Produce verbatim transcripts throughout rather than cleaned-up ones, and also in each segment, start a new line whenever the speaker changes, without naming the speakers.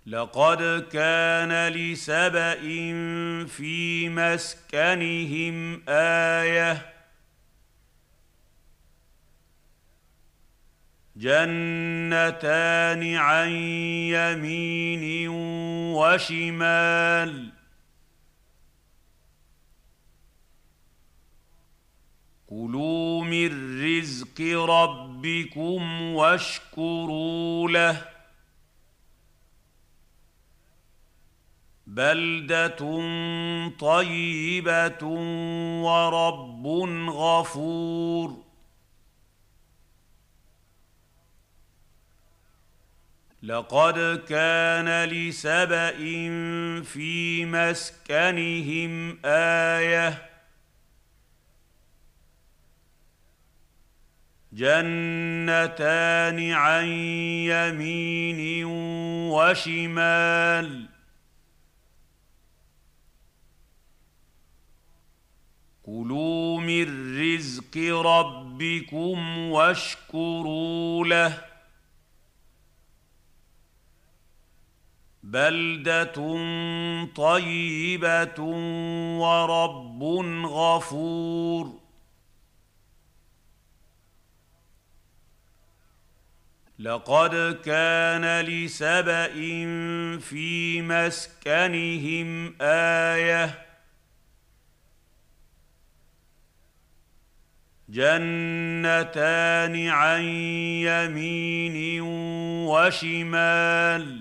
لقد كان لسبإ في مسكنهم آية جنتان عن يمين وشمال كلوا من رزق ربكم واشكروا له بلدة طيبة ورب غفور لقد كان لسبإ في مسكنهم آية جنتان عن يمين وشمال كلوا من رزق ربكم واشكروا له بلدة طيبة ورب غفور لقد كان لسبإ في مسكنهم آية جنتان عن يمين وشمال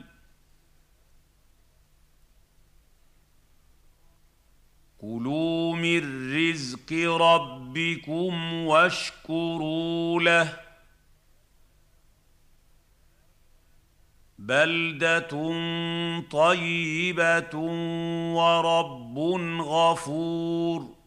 كلوا من رزق ربكم واشكروا له بلدة طيبة ورب غفور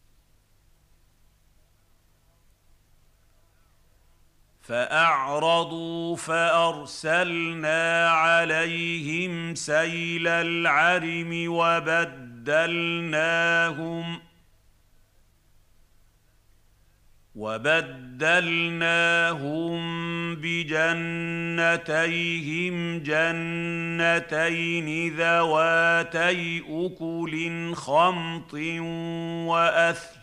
فأعرضوا فأرسلنا عليهم سيل العرم وبدلناهم وبدلناهم بجنتيهم جنتين ذواتي أكل خمط وأثل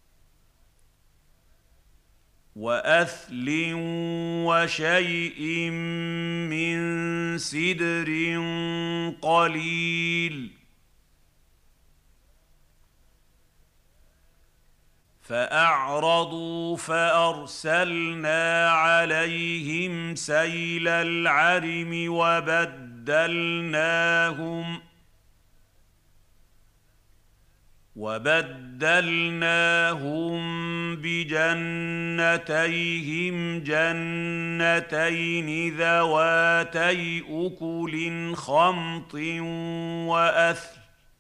وأثل وشيء من سدر قليل فأعرضوا فأرسلنا عليهم سيل العرم وبدلناهم وبدلناهم بجنتيهم جنتين ذواتي أكل خمط وأثل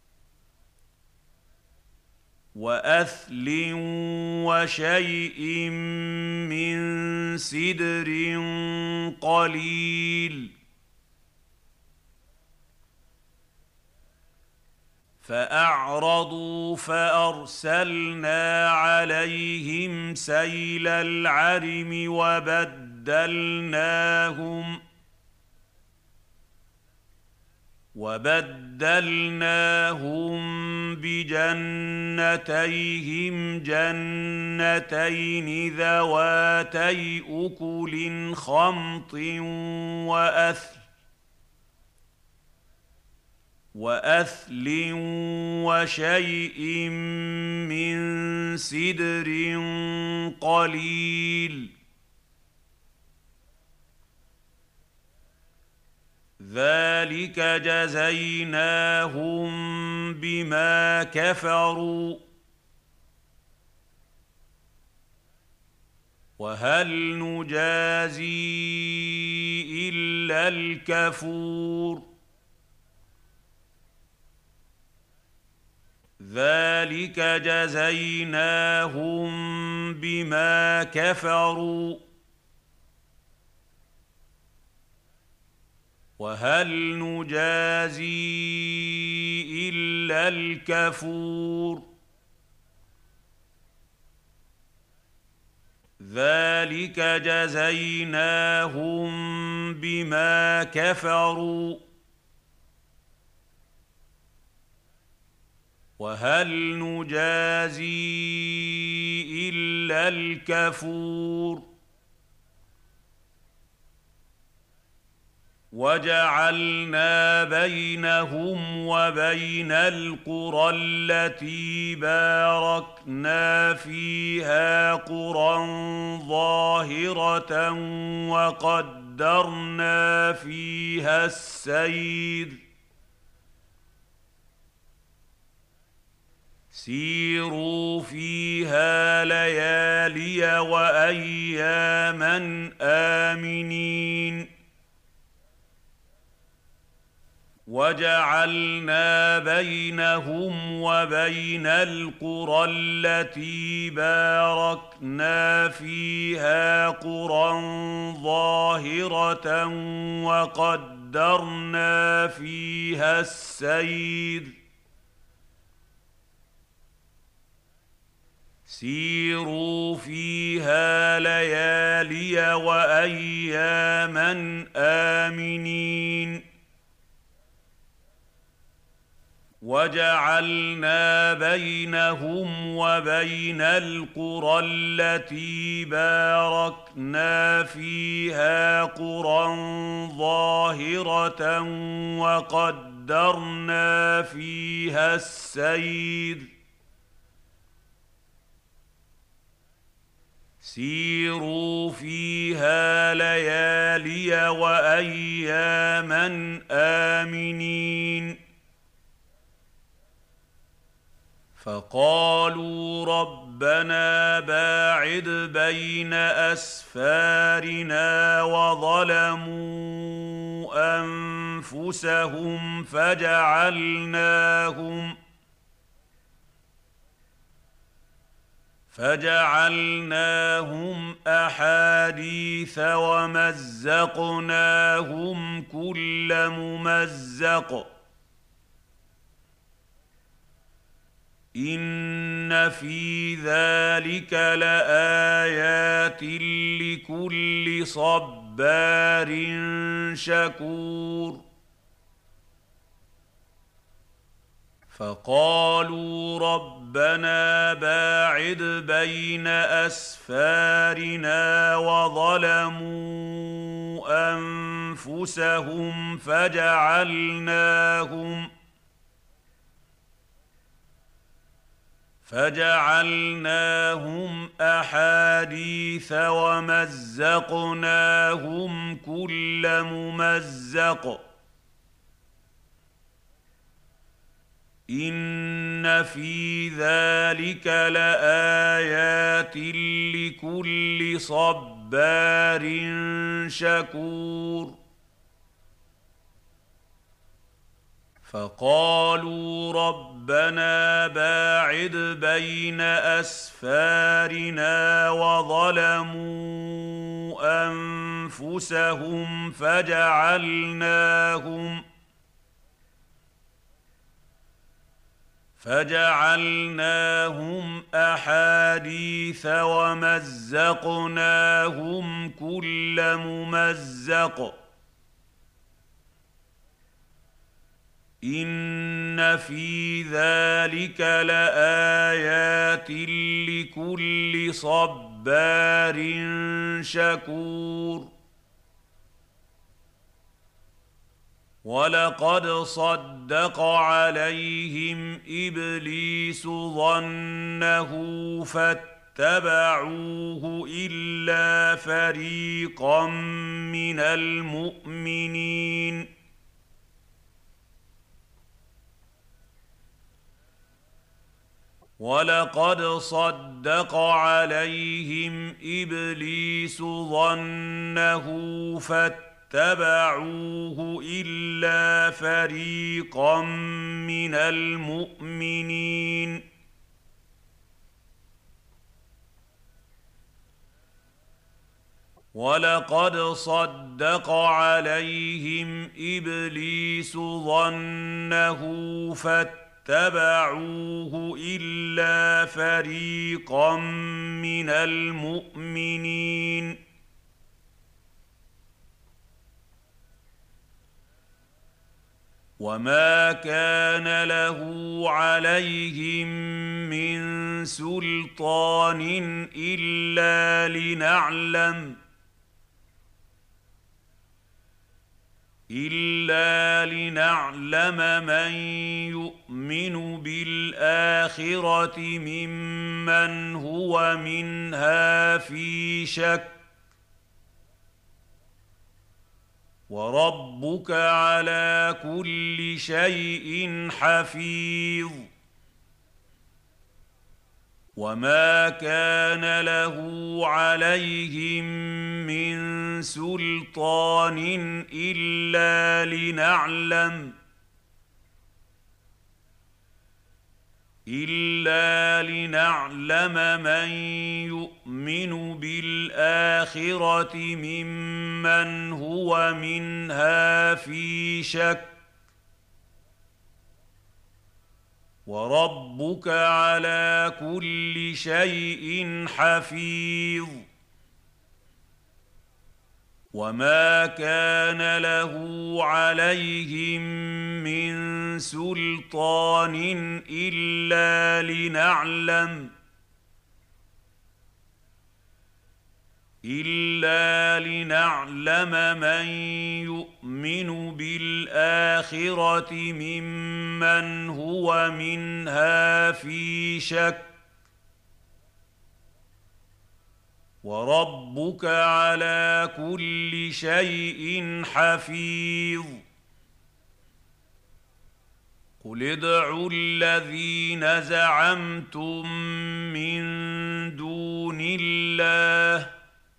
وأثل وشيء من سدر قليل فأعرضوا فأرسلنا عليهم سيل العرم وبدلناهم وبدلناهم بجنتيهم جنتين ذواتي أكل خمط وأثل وأثل وشيء من سدر قليل ذلك جزيناهم بما كفروا وهل نجازي إلا الكفور ذلك جزيناهم بما كفروا وهل نجازي إلا الكفور ذلك جزيناهم بما كفروا وهل نجازي إلا الكفور وجعلنا بينهم وبين القرى التي باركنا فيها قرى ظاهرة وقدرنا فيها السير سيروا فيها ليالي وأياما آمنين وجعلنا بينهم وبين القرى التي باركنا فيها قرى ظاهرة وقدرنا فيها السير سيروا فيها ليالي وأياما آمنين وجعلنا بينهم وبين القرى التي باركنا فيها قرى ظاهرة وقدرنا فيها السير سيروا فيها ليالي وأياما آمنين فقالوا ربنا باعد بين أسفارنا وظلموا أنفسهم فجعلناهم فجعلناهم أحاديث ومزقناهم كل ممزق إن في ذلك لآيات لكل صبار شكور فقالوا ربنا باعد بين أسفارنا وظلموا أنفسهم فجعلناهم فجعلناهم أحاديث ومزقناهم كل ممزق إن في ذلك لآيات لكل صبار شكور فقالوا ربنا باعد بين أسفارنا وظلموا أنفسهم فجعلناهم فجعلناهم أحاديث ومزقناهم كل ممزق إن في ذلك لآيات لكل صبار شكور ولقد صدق عليهم إبليس ظنه فاتبعوه إلا فريقا من المؤمنين ولقد صدق عليهم إبليس ظنه فاتبعوه إلا فريقا من المؤمنين ولقد صدق عليهم إبليس ظنه فاتبعوه اتبعوه إلا فريقا من المؤمنين وما كان له عليهم من سلطان إلا لنعلم إلا لنعلم من يؤمن بالآخرة ممن هو منها في شك وربك على كل شيء حفيظ وما كان له عليهم من سلطان إلا لنعلم إلا لنعلم من يؤمن بالآخرة ممن هو منها في شك وربك على كل شيء حفيظ وما كان له عليهم من سلطان إلا لنعلم إلا لنعلم من يؤمن بالآخرة ممن هو منها في شك وربك على كل شيء حفيظ قل ادعوا الذين زعمتم من دون الله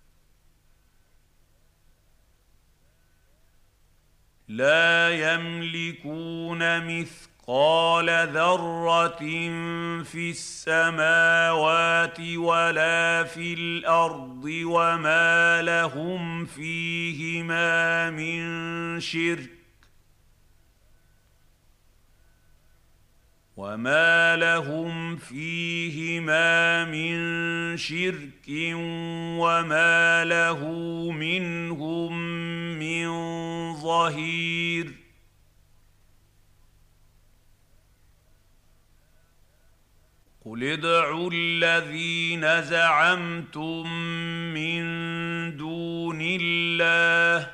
لا يملكون مثقال ذرة في السماوات ولا في الأرض وما لهم فيهما من شرك وما لهم فيهما من شرك وما له منهم من ظهير قل ادعوا الذين زعمتم من دون الله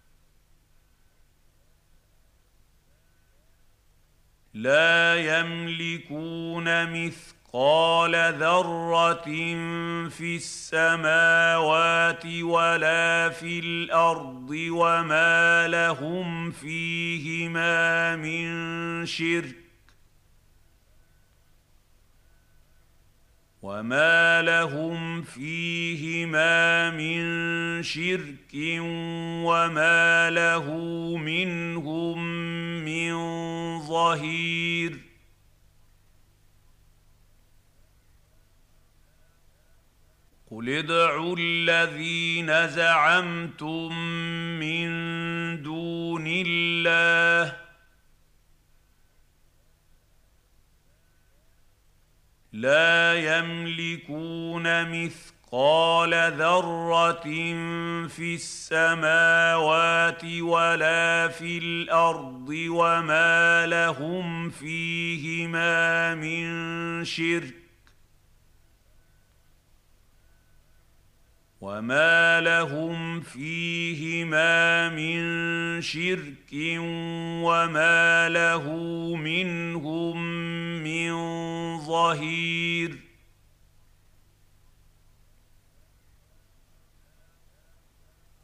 لا يملكون مثقال ذرة في السماوات ولا في الأرض وما لهم فيهما من شرك وما لهم فيهما من شرك وما له منهم من ظهير قل ادعوا الذين زعمتم من دون الله لا يملكون مثقال ذرة في السماوات ولا في الأرض وما لهم فيهما من شرك وما لهم فيهما من شرك وما له منهم من ظهير